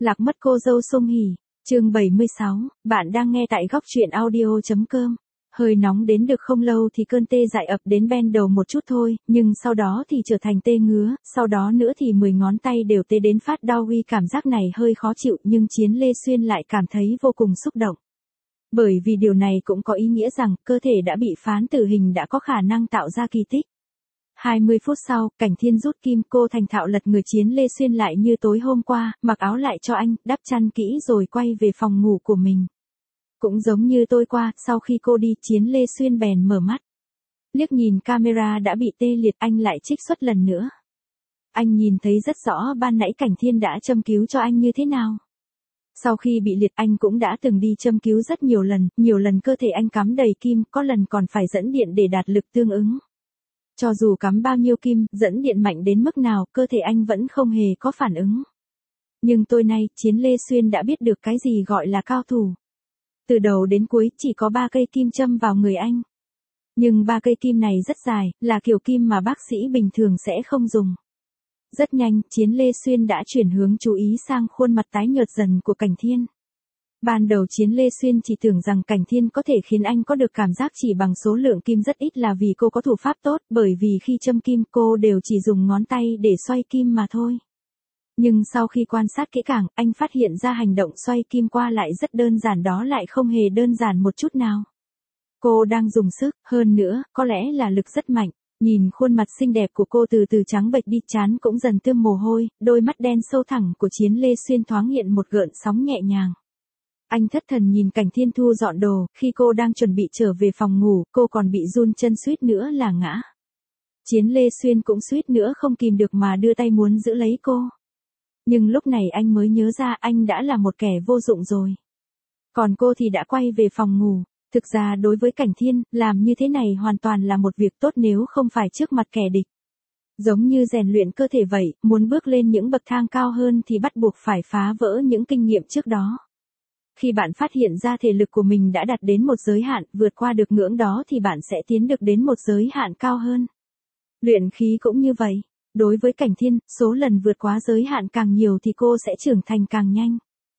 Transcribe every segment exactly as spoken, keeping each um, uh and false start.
Lạc mất cô dâu Song Hỷ, chương bảy mươi sáu, bạn đang nghe tại góc truyện audio.com. Hơi nóng đến được không lâu thì cơn tê dại ập đến bên đầu một chút thôi, nhưng sau đó thì trở thành tê ngứa, sau đó nữa thì mười ngón tay đều tê đến phát đau. Huy cảm giác này hơi khó chịu nhưng Chiến Lê Xuyên lại cảm thấy vô cùng xúc động. Bởi vì điều này cũng có ý nghĩa rằng cơ thể đã bị phán tử hình đã có khả năng tạo ra kỳ tích. hai mươi phút sau, Cảnh Thiên rút kim, cô thành thạo lật người Chiến Lê Xuyên lại như tối hôm qua, mặc áo lại cho anh, đắp chăn kỹ rồi quay về phòng ngủ của mình. Cũng giống như tôi qua, sau khi cô đi, Chiến Lê Xuyên bèn mở mắt. Liếc nhìn camera đã bị tê liệt, anh lại trích xuất lần nữa. Anh nhìn thấy rất rõ ban nãy Cảnh Thiên đã châm cứu cho anh như thế nào. Sau khi bị liệt anh cũng đã từng đi châm cứu rất nhiều lần, nhiều lần cơ thể anh cắm đầy kim, có lần còn phải dẫn điện để đạt lực tương ứng. Cho dù cắm bao nhiêu kim, dẫn điện mạnh đến mức nào, cơ thể anh vẫn không hề có phản ứng. Nhưng tối nay, Chiến Lê Xuyên đã biết được cái gì gọi là cao thủ. Từ đầu đến cuối, chỉ có ba cây kim châm vào người anh. Nhưng ba cây kim này rất dài, là kiểu kim mà bác sĩ bình thường sẽ không dùng. Rất nhanh, Chiến Lê Xuyên đã chuyển hướng chú ý sang khuôn mặt tái nhợt dần của Cảnh Thiên. Ban đầu Chiến Lê Xuyên chỉ tưởng rằng Cảnh Thiên có thể khiến anh có được cảm giác chỉ bằng số lượng kim rất ít là vì cô có thủ pháp tốt, bởi vì khi châm kim cô đều chỉ dùng ngón tay để xoay kim mà thôi. Nhưng sau khi quan sát kỹ càng, anh phát hiện ra hành động xoay kim qua lại rất đơn giản, đó lại không hề đơn giản một chút nào. Cô đang dùng sức, hơn nữa, có lẽ là lực rất mạnh. Nhìn khuôn mặt xinh đẹp của cô từ từ trắng bệch đi, trán cũng dần tươm mồ hôi, đôi mắt đen sâu thẳm của Chiến Lê Xuyên thoáng hiện một gợn sóng nhẹ nhàng. Anh thất thần nhìn Cảnh Thiên thu dọn đồ, khi cô đang chuẩn bị trở về phòng ngủ, cô còn bị run chân suýt nữa là ngã. Chiến Lê Xuyên cũng suýt nữa không kìm được mà đưa tay muốn giữ lấy cô. Nhưng lúc này anh mới nhớ ra anh đã là một kẻ vô dụng rồi. Còn cô thì đã quay về phòng ngủ. Thực ra đối với Cảnh Thiên, làm như thế này hoàn toàn là một việc tốt nếu không phải trước mặt kẻ địch. Giống như rèn luyện cơ thể vậy, muốn bước lên những bậc thang cao hơn thì bắt buộc phải phá vỡ những kinh nghiệm trước đó. Khi bạn phát hiện ra thể lực của mình đã đạt đến một giới hạn, vượt qua được ngưỡng đó thì bạn sẽ tiến được đến một giới hạn cao hơn. Luyện khí cũng như vậy. Đối với Cảnh Thiên, số lần vượt quá giới hạn càng nhiều thì cô sẽ trưởng thành càng nhanh.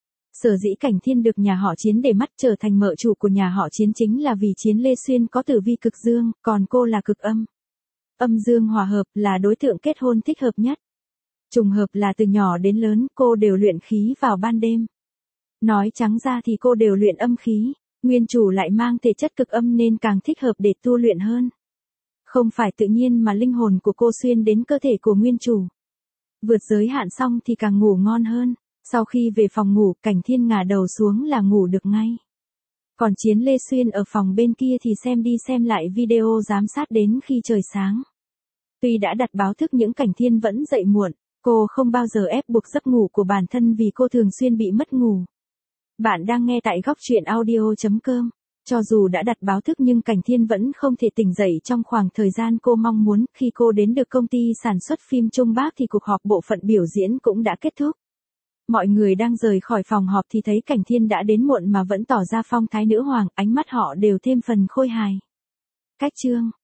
Sở dĩ Cảnh Thiên được nhà họ Chiến để mắt trở thành mợ chủ của nhà họ Chiến chính là vì Chiến Lê Xuyên có tử vi cực dương, còn cô là cực âm. Âm dương hòa hợp là đối tượng kết hôn thích hợp nhất. Trùng hợp là từ nhỏ đến lớn cô đều luyện khí vào ban đêm. Nói trắng ra thì cô đều luyện âm khí, nguyên chủ lại mang thể chất cực âm nên càng thích hợp để tu luyện hơn. Không phải tự nhiên mà linh hồn của cô xuyên đến cơ thể của nguyên chủ. Vượt giới hạn xong thì càng ngủ ngon hơn. Sau khi về phòng ngủ, Cảnh Thiên ngả đầu xuống là ngủ được ngay. Còn Chiến Lê Xuyên ở phòng bên kia thì xem đi xem lại video giám sát đến khi trời sáng. Tuy đã đặt báo thức nhưng Cảnh Thiên vẫn dậy muộn, cô không bao giờ ép buộc giấc ngủ của bản thân vì cô thường xuyên bị mất ngủ. Bạn đang nghe tại góc truyện audio.com. Cho dù đã đặt báo thức nhưng Cảnh Thiên vẫn không thể tỉnh dậy trong khoảng thời gian cô mong muốn. Khi cô đến được công ty sản xuất phim Trung Bắc thì cuộc họp bộ phận biểu diễn cũng đã kết thúc. Mọi người đang rời khỏi phòng họp thì thấy Cảnh Thiên đã đến muộn mà vẫn tỏ ra phong thái nữ hoàng, ánh mắt họ đều thêm phần khôi hài. Cách chương,